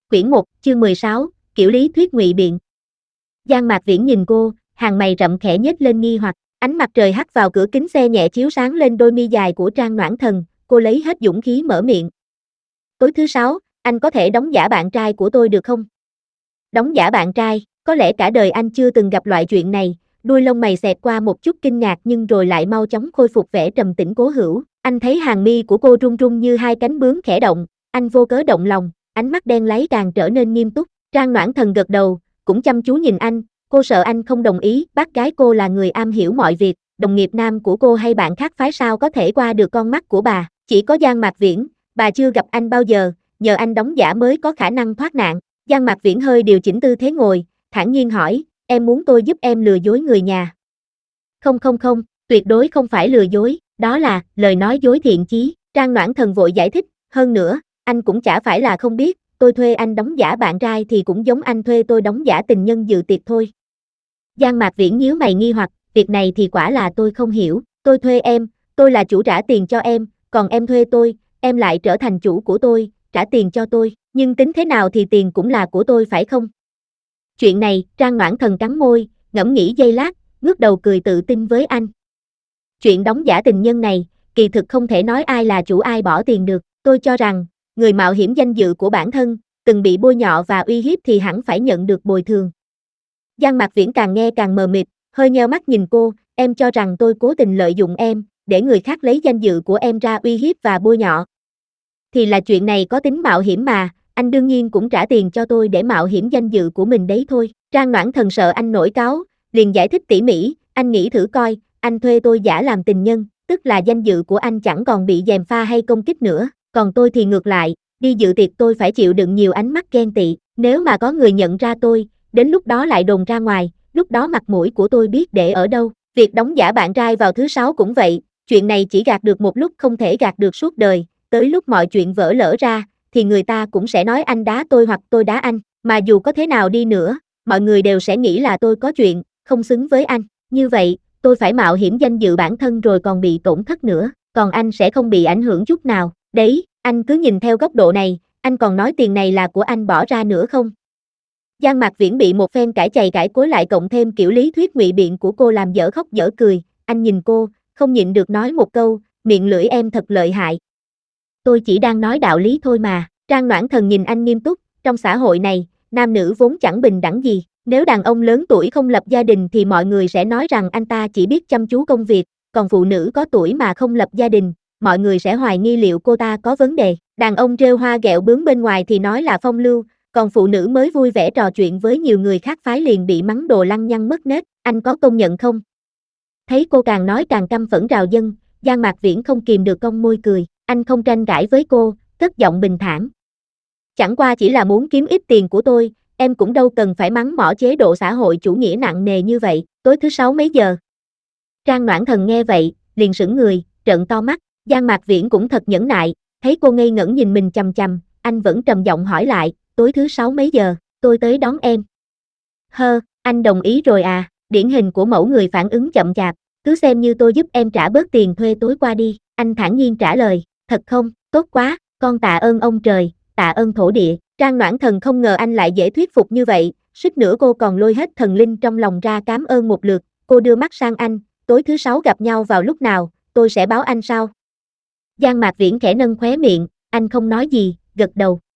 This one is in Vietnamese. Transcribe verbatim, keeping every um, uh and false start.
Quyển một, chương mười sáu, kiểu lý thuyết ngụy biện. Giang Mạc Viễn nhìn cô, hàng mày rậm khẽ nhếch lên nghi hoặc, ánh mặt trời hắt vào cửa kính xe nhẹ chiếu sáng lên đôi mi dài của Trang Noãn Thần, cô lấy hết dũng khí mở miệng. Tối thứ sáu, anh có thể đóng giả bạn trai của tôi được không? Đóng giả bạn trai, có lẽ cả đời anh chưa từng gặp loại chuyện này, đuôi lông mày xẹt qua một chút kinh ngạc nhưng rồi lại mau chóng khôi phục vẻ trầm tĩnh cố hữu, anh thấy hàng mi của cô run run như hai cánh bướm khẽ động, anh vô cớ động lòng, ánh mắt đen láy càng trở nên nghiêm túc. Trang Noãn Thần gật đầu, cũng chăm chú nhìn anh, cô sợ anh không đồng ý, bác gái cô là người am hiểu mọi việc, đồng nghiệp nam của cô hay bạn khác phái sao có thể qua được con mắt của bà, chỉ có Giang Mạc Viễn, bà chưa gặp anh bao giờ, nhờ anh đóng giả mới có khả năng thoát nạn. Giang Mạc Viễn hơi điều chỉnh tư thế ngồi, thản nhiên hỏi, em muốn tôi giúp em lừa dối người nhà? Không không không, tuyệt đối không phải lừa dối, đó là lời nói dối thiện chí. Trang Noãn Thần vội giải thích, hơn nữa, anh cũng chả phải là không biết, tôi thuê anh đóng giả bạn trai thì cũng giống anh thuê tôi đóng giả tình nhân dự tiệc thôi. Giang Mạc Viễn nhíu mày nghi hoặc, việc này thì quả là tôi không hiểu, tôi thuê em, tôi là chủ trả tiền cho em, còn em thuê tôi, em lại trở thành chủ của tôi, trả tiền cho tôi, nhưng tính thế nào thì tiền cũng là của tôi phải không? Chuyện này, Trang Noãn Thần cắn môi, ngẫm nghĩ giây lát, ngước đầu cười tự tin với anh. Chuyện đóng giả tình nhân này, kỳ thực không thể nói ai là chủ ai bỏ tiền được, tôi cho rằng, người mạo hiểm danh dự của bản thân, từng bị bôi nhọ và uy hiếp thì hẳn phải nhận được bồi thường. Giang Mạc Viễn càng nghe càng mờ mịt, hơi nheo mắt nhìn cô, em cho rằng tôi cố tình lợi dụng em, để người khác lấy danh dự của em ra uy hiếp và bôi nhọ. Thì là chuyện này có tính mạo hiểm mà, anh đương nhiên cũng trả tiền cho tôi để mạo hiểm danh dự của mình đấy thôi. Trang Noãn Thần sợ anh nổi cáu, liền giải thích tỉ mỉ, anh nghĩ thử coi, anh thuê tôi giả làm tình nhân, tức là danh dự của anh chẳng còn bị gièm pha hay công kích nữa, còn tôi thì ngược lại, đi dự tiệc tôi phải chịu đựng nhiều ánh mắt ghen tị, nếu mà có người nhận ra tôi, đến lúc đó lại đồn ra ngoài, lúc đó mặt mũi của tôi biết để ở đâu. Việc đóng giả bạn trai vào thứ sáu cũng vậy, chuyện này chỉ gạt được một lúc không thể gạt được suốt đời, tới lúc mọi chuyện vỡ lỡ ra, thì người ta cũng sẽ nói anh đá tôi hoặc tôi đá anh, mà dù có thế nào đi nữa, mọi người đều sẽ nghĩ là tôi có chuyện, không xứng với anh, như vậy, tôi phải mạo hiểm danh dự bản thân rồi còn bị tổn thất nữa, còn anh sẽ không bị ảnh hưởng chút nào, đấy, anh cứ nhìn theo góc độ này, anh còn nói tiền này là của anh bỏ ra nữa không? Giang Mạc Viễn bị một phen cãi chày cãi cối lại cộng thêm kiểu lý thuyết ngụy biện của cô làm dở khóc dở cười, anh nhìn cô, không nhịn được nói một câu, miệng lưỡi em thật lợi hại. Tôi chỉ đang nói đạo lý thôi mà. Trang Noãn Thần nhìn anh nghiêm túc, trong xã hội này, nam nữ vốn chẳng bình đẳng gì, nếu đàn ông lớn tuổi không lập gia đình thì mọi người sẽ nói rằng anh ta chỉ biết chăm chú công việc, còn phụ nữ có tuổi mà không lập gia đình, mọi người sẽ hoài nghi liệu cô ta có vấn đề, đàn ông trêu hoa ghẹo bướm bên ngoài thì nói là phong lưu, còn phụ nữ mới vui vẻ trò chuyện với nhiều người khác phái liền bị mắng đồ lăng nhăng mất nết, anh có công nhận không? Thấy cô càng nói càng căm phẫn rào dân, Giang Mạc Viễn không kìm được cong môi cười, anh không tranh cãi với cô, cất giọng bình thản. Chẳng qua chỉ là muốn kiếm ít tiền của tôi, em cũng đâu cần phải mắng mỏ chế độ xã hội chủ nghĩa nặng nề như vậy, tối thứ sáu mấy giờ? Trang Noãn Thần nghe vậy, liền sững người, trợn to mắt, Giang Mạc Viễn cũng thật nhẫn nại, thấy cô ngây ngẩn nhìn mình chằm chằm, anh vẫn trầm giọng hỏi lại, tối thứ sáu mấy giờ, tôi tới đón em. Hơ, anh đồng ý rồi à, điển hình của mẫu người phản ứng chậm chạp, cứ xem như tôi giúp em trả bớt tiền thuê tối qua đi, anh thản nhiên trả lời, thật không, tốt quá, con tạ ơn ông trời, tạ ơn thổ địa. Trang Noãn Thần không ngờ anh lại dễ thuyết phục như vậy, suýt nữa cô còn lôi hết thần linh trong lòng ra cám ơn một lượt, cô đưa mắt sang anh, tối thứ sáu gặp nhau vào lúc nào, tôi sẽ báo anh sau. Giang Mạc Viễn khẽ nâng khóe miệng, anh không nói gì, gật đầu.